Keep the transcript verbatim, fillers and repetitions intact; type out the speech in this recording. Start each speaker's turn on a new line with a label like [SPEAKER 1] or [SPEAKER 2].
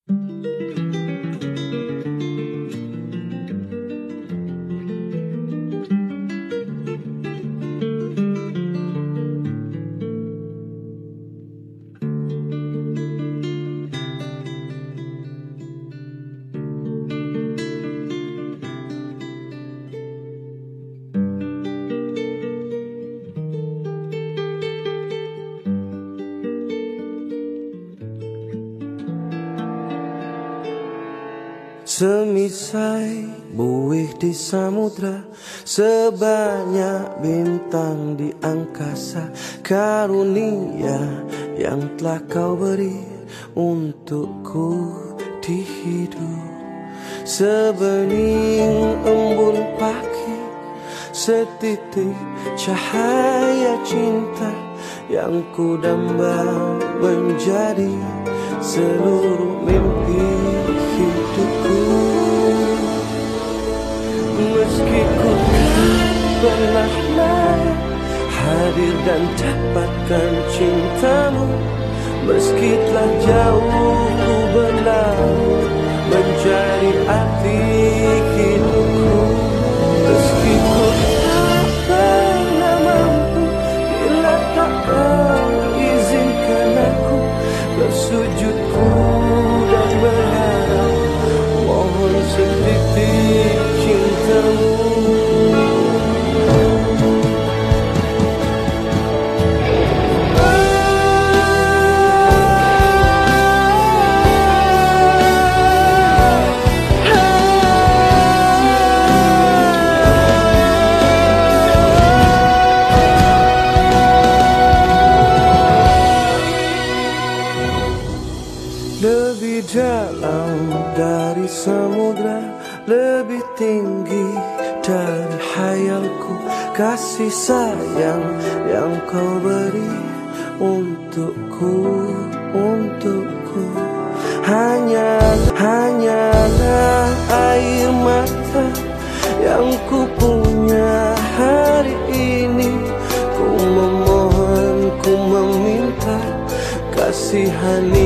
[SPEAKER 1] Semisai buih di samudra, sebanyak bintang di angkasa, karunia yang telah kau beri untukku di hidup. Sebening embun pagi, setitik cahaya cinta yang ku damba menjadi seluruh mimpi hidupku. Meski ku pernah layak hadir dan dapatkan cintamu, meski telah jauh ku berlalu mencari arti hidupku. Meski ku tak pernah mampu, bila tak kau izinkan aku bersujudku dan berharap mohon setitik cintamu. Lebih dalam dari samudra, lebih tinggi dari hayalku, kasih sayang yang kau beri untukku, untukku. Hanya, hanyalah air mata yang ku punya hari ini. Ku memohon, ku meminta kasihan